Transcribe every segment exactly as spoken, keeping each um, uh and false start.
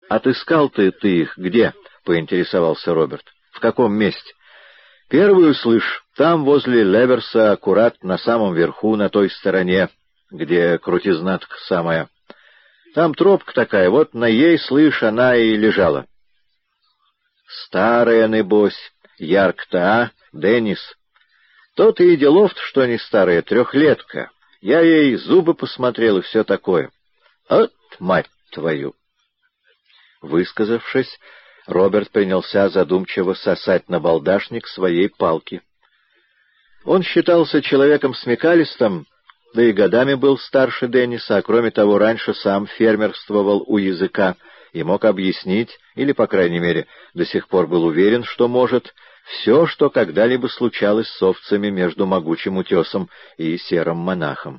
отыскал ты, ты их где? — поинтересовался Роберт. — В каком месте? — Первую, слышь, там, возле Леверса, аккурат на самом верху, на той стороне, где крутизна-то самая. Там тропка такая, вот на ей, слышь, она и лежала. — Старая, небось, ярко-то, а, Деннис? — То-то и делов-то, что не старая, трехлетка. Я ей зубы посмотрел и все такое. — От, мать твою! Высказавшись, Роберт принялся задумчиво сосать набалдашник своей палки. Он считался человеком смекалистым, да и годами был старше Денниса, а кроме того, раньше сам фермерствовал у языка и мог объяснить, или, по крайней мере, до сих пор был уверен, что может, все, что когда-либо случалось с овцами между могучим утесом и серым монахом.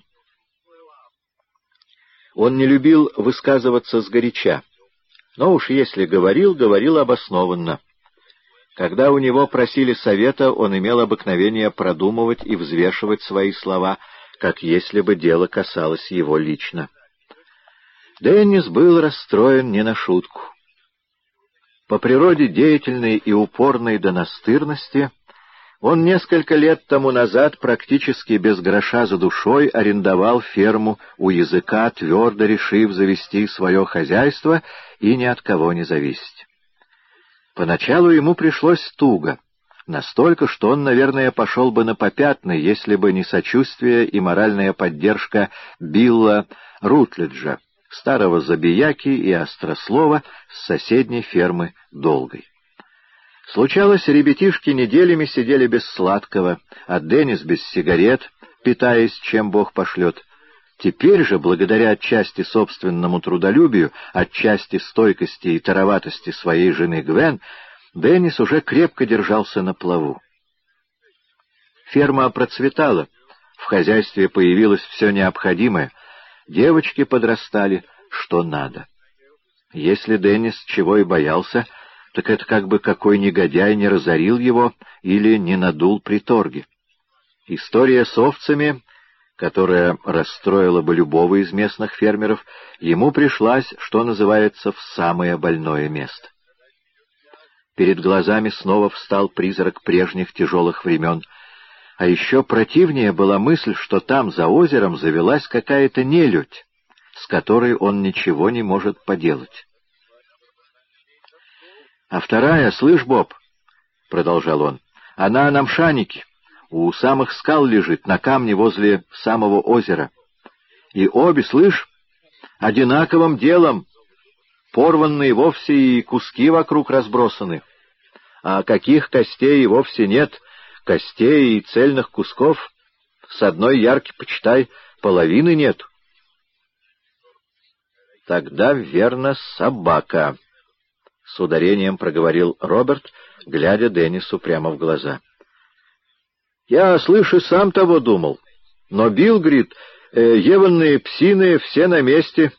Он не любил высказываться сгоряча, но уж если говорил, говорил обоснованно. Когда у него просили совета, он имел обыкновение продумывать и взвешивать свои слова, как если бы дело касалось его лично. Деннис был расстроен не на шутку. По природе деятельной и упорной до настырности, он несколько лет тому назад практически без гроша за душой арендовал ферму у языка, твердо решив завести свое хозяйство и ни от кого не зависеть. Поначалу ему пришлось туго, настолько, что он, наверное, пошел бы на попятный, если бы не сочувствие и моральная поддержка Билла Рутледжа, старого забияки и острослова с соседней фермы Долгой. Случалось, ребятишки неделями сидели без сладкого, а Деннис без сигарет, питаясь, чем Бог пошлет. Теперь же, благодаря отчасти собственному трудолюбию, отчасти стойкости и тароватости своей жены Гвен, Деннис уже крепко держался на плаву. Ферма процветала, в хозяйстве появилось все необходимое, девочки подрастали, что надо. Если Деннис чего и боялся, так это как бы какой негодяй не разорил его или не надул при торге. История с овцами, которая расстроила бы любого из местных фермеров, ему пришлась, что называется, в самое больное место. Перед глазами снова встал призрак прежних тяжелых времен, а еще противнее была мысль, что там, за озером, завелась какая-то нелюдь, с которой он ничего не может поделать. «А вторая, слышь, Боб, — продолжал он, — она на мшанике, у самых скал лежит, на камне возле самого озера. И обе, слышь, одинаковым делом, порванные вовсе и куски вокруг разбросаны. А каких костей и вовсе нет, костей и цельных кусков, с одной ярки, почитай, половины нет». «Тогда, верно, собака», — с ударением проговорил Роберт, глядя Деннису прямо в глаза. «Я, слышу, сам того думал. Но Билл говорит, э, еванные псины все на месте».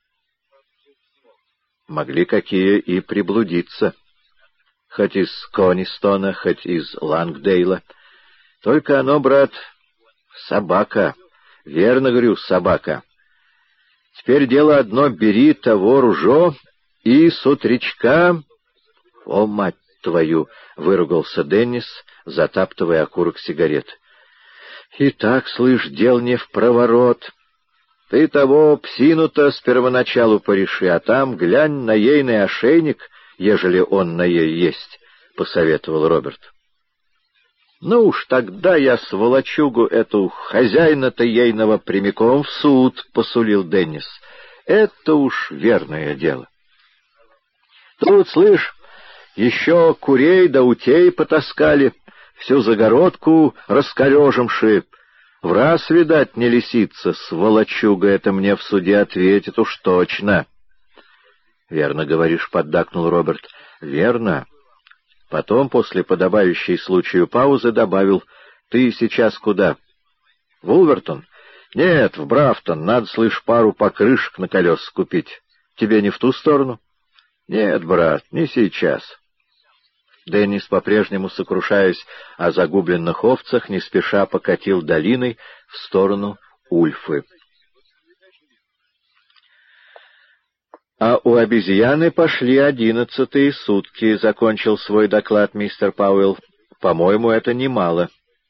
Могли какие и приблудиться, хоть из Конистона, хоть из Лангдейла. Только оно, брат, собака. Верно говорю, собака. Теперь дело одно: бери того ружо и с утречка... — О, мать твою! — выругался Деннис, затаптывая окурок сигарет. — И так, слышь, дел не в проворот. Ты того псину-то с первоначалу пореши, а там глянь на ейный ошейник, ежели он на ей есть, — посоветовал Роберт. — Ну уж тогда я сволочугу эту хозяина-то ейного прямиком в суд, — посулил Деннис. — Это уж верное дело. Тут, слышь, еще курей да утей потаскали, всю загородку раскорежимши. В раз, видать, не лисица, сволочуга это мне в суде ответит уж точно. — Верно говоришь, — поддакнул Роберт. — Верно. Потом, после подобающей случаю паузы, добавил: — Ты сейчас куда? — Вулвертон? — Нет, в Брафтон. Надо, слышь, пару покрышек на колеса купить. Тебе не в ту сторону? — Нет, брат, не сейчас. Деннис, по-прежнему сокрушаясь о загубленных овцах, не спеша покатил долиной в сторону Ульфы. А у обезьяны пошли одиннадцатые сутки, — закончил свой доклад мистер Пауэлл. По-моему, это немало.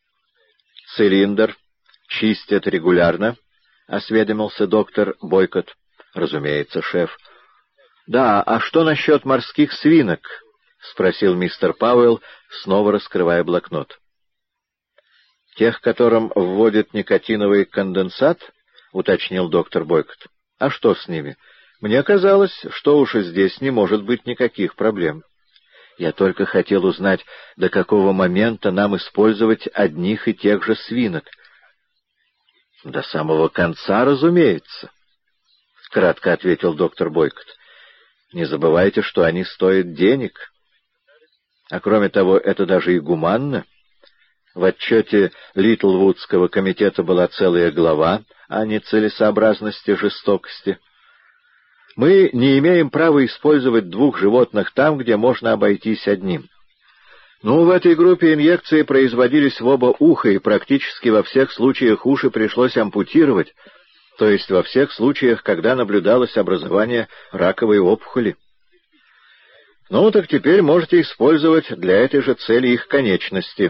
Цилиндр чистят регулярно, — осведомился доктор Бойкот. Разумеется, шеф. Да, а что насчет морских свинок? — спросил мистер Пауэлл, снова раскрывая блокнот. Тех, которым вводят никотиновый конденсат? — уточнил доктор Бойкот. А что с ними? Мне казалось, что уж и здесь не может быть никаких проблем. Я только хотел узнать, до какого момента нам использовать одних и тех же свинок. До самого конца, разумеется, — кратко ответил доктор Бойкот. Не забывайте, что они стоят денег. А кроме того, это даже и гуманно. В отчете Литлвудского комитета была целая глава о нецелесообразности жестокости. Мы не имеем права использовать двух животных там, где можно обойтись одним. Ну, в этой группе инъекции производились в оба уха, и практически во всех случаях уши пришлось ампутировать, то есть во всех случаях, когда наблюдалось образование раковой опухоли. Ну, так теперь можете использовать для этой же цели их конечности.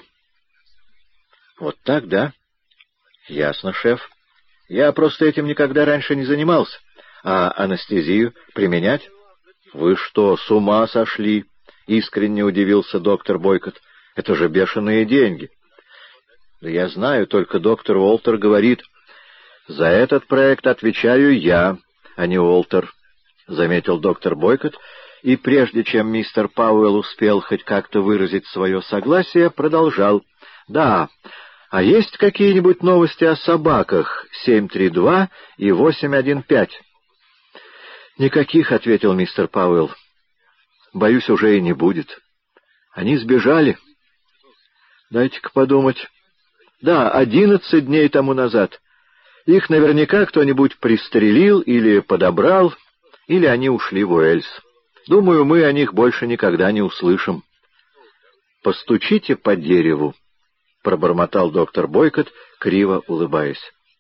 Вот так, да? Ясно, шеф. Я просто этим никогда раньше не занимался. А анестезию применять? Вы что, с ума сошли? Искренне удивился доктор Бойкот. Это же бешеные деньги. Да я знаю, только доктор Уолтер говорит... За этот проект отвечаю я, а не Уолтер, заметил доктор Бойкот, и прежде чем мистер Пауэлл успел хоть как-то выразить свое согласие, продолжал. Да, а есть какие-нибудь новости о собаках семь три два и восемь один пять? Никаких, — ответил мистер Пауэлл. Боюсь, уже и не будет. Они сбежали. Дайте-ка подумать. Да, одиннадцать дней тому назад. Их наверняка кто-нибудь пристрелил или подобрал, или они ушли в Уэльс. Думаю, мы о них больше никогда не услышим. «Постучите по дереву», — пробормотал доктор Бойкот, криво улыбаясь.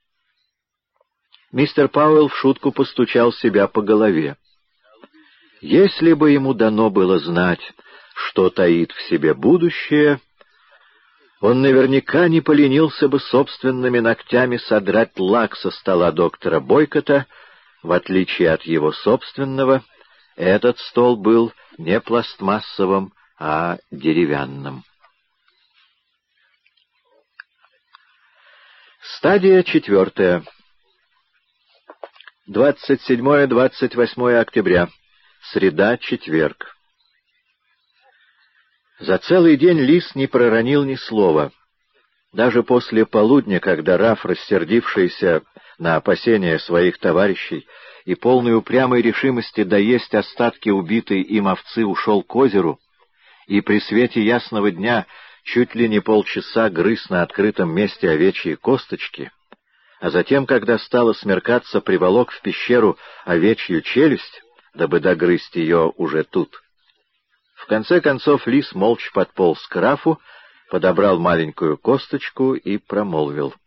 Мистер Пауэлл в шутку постучал себя по голове. Если бы ему дано было знать, что таит в себе будущее, он наверняка не поленился бы собственными ногтями содрать лак со стола доктора Бойкота. В отличие от его собственного, этот стол был не пластмассовым, а деревянным. Стадия четвертая. двадцать седьмое — двадцать восьмое октября. Среда, четверг. За целый день Лис не проронил ни слова. Даже после полудня, когда Раф, рассердившийся на опасения своих товарищей и полный упрямой решимости доесть остатки убитой им овцы, ушел к озеру, и при свете ясного дня чуть ли не полчаса грыз на открытом месте овечьи косточки, а затем, когда стало смеркаться, приволок в пещеру овечью челюсть, дабы догрызть ее уже тут. В конце концов Лис молча подполз к Рафу, подобрал маленькую косточку и промолвил: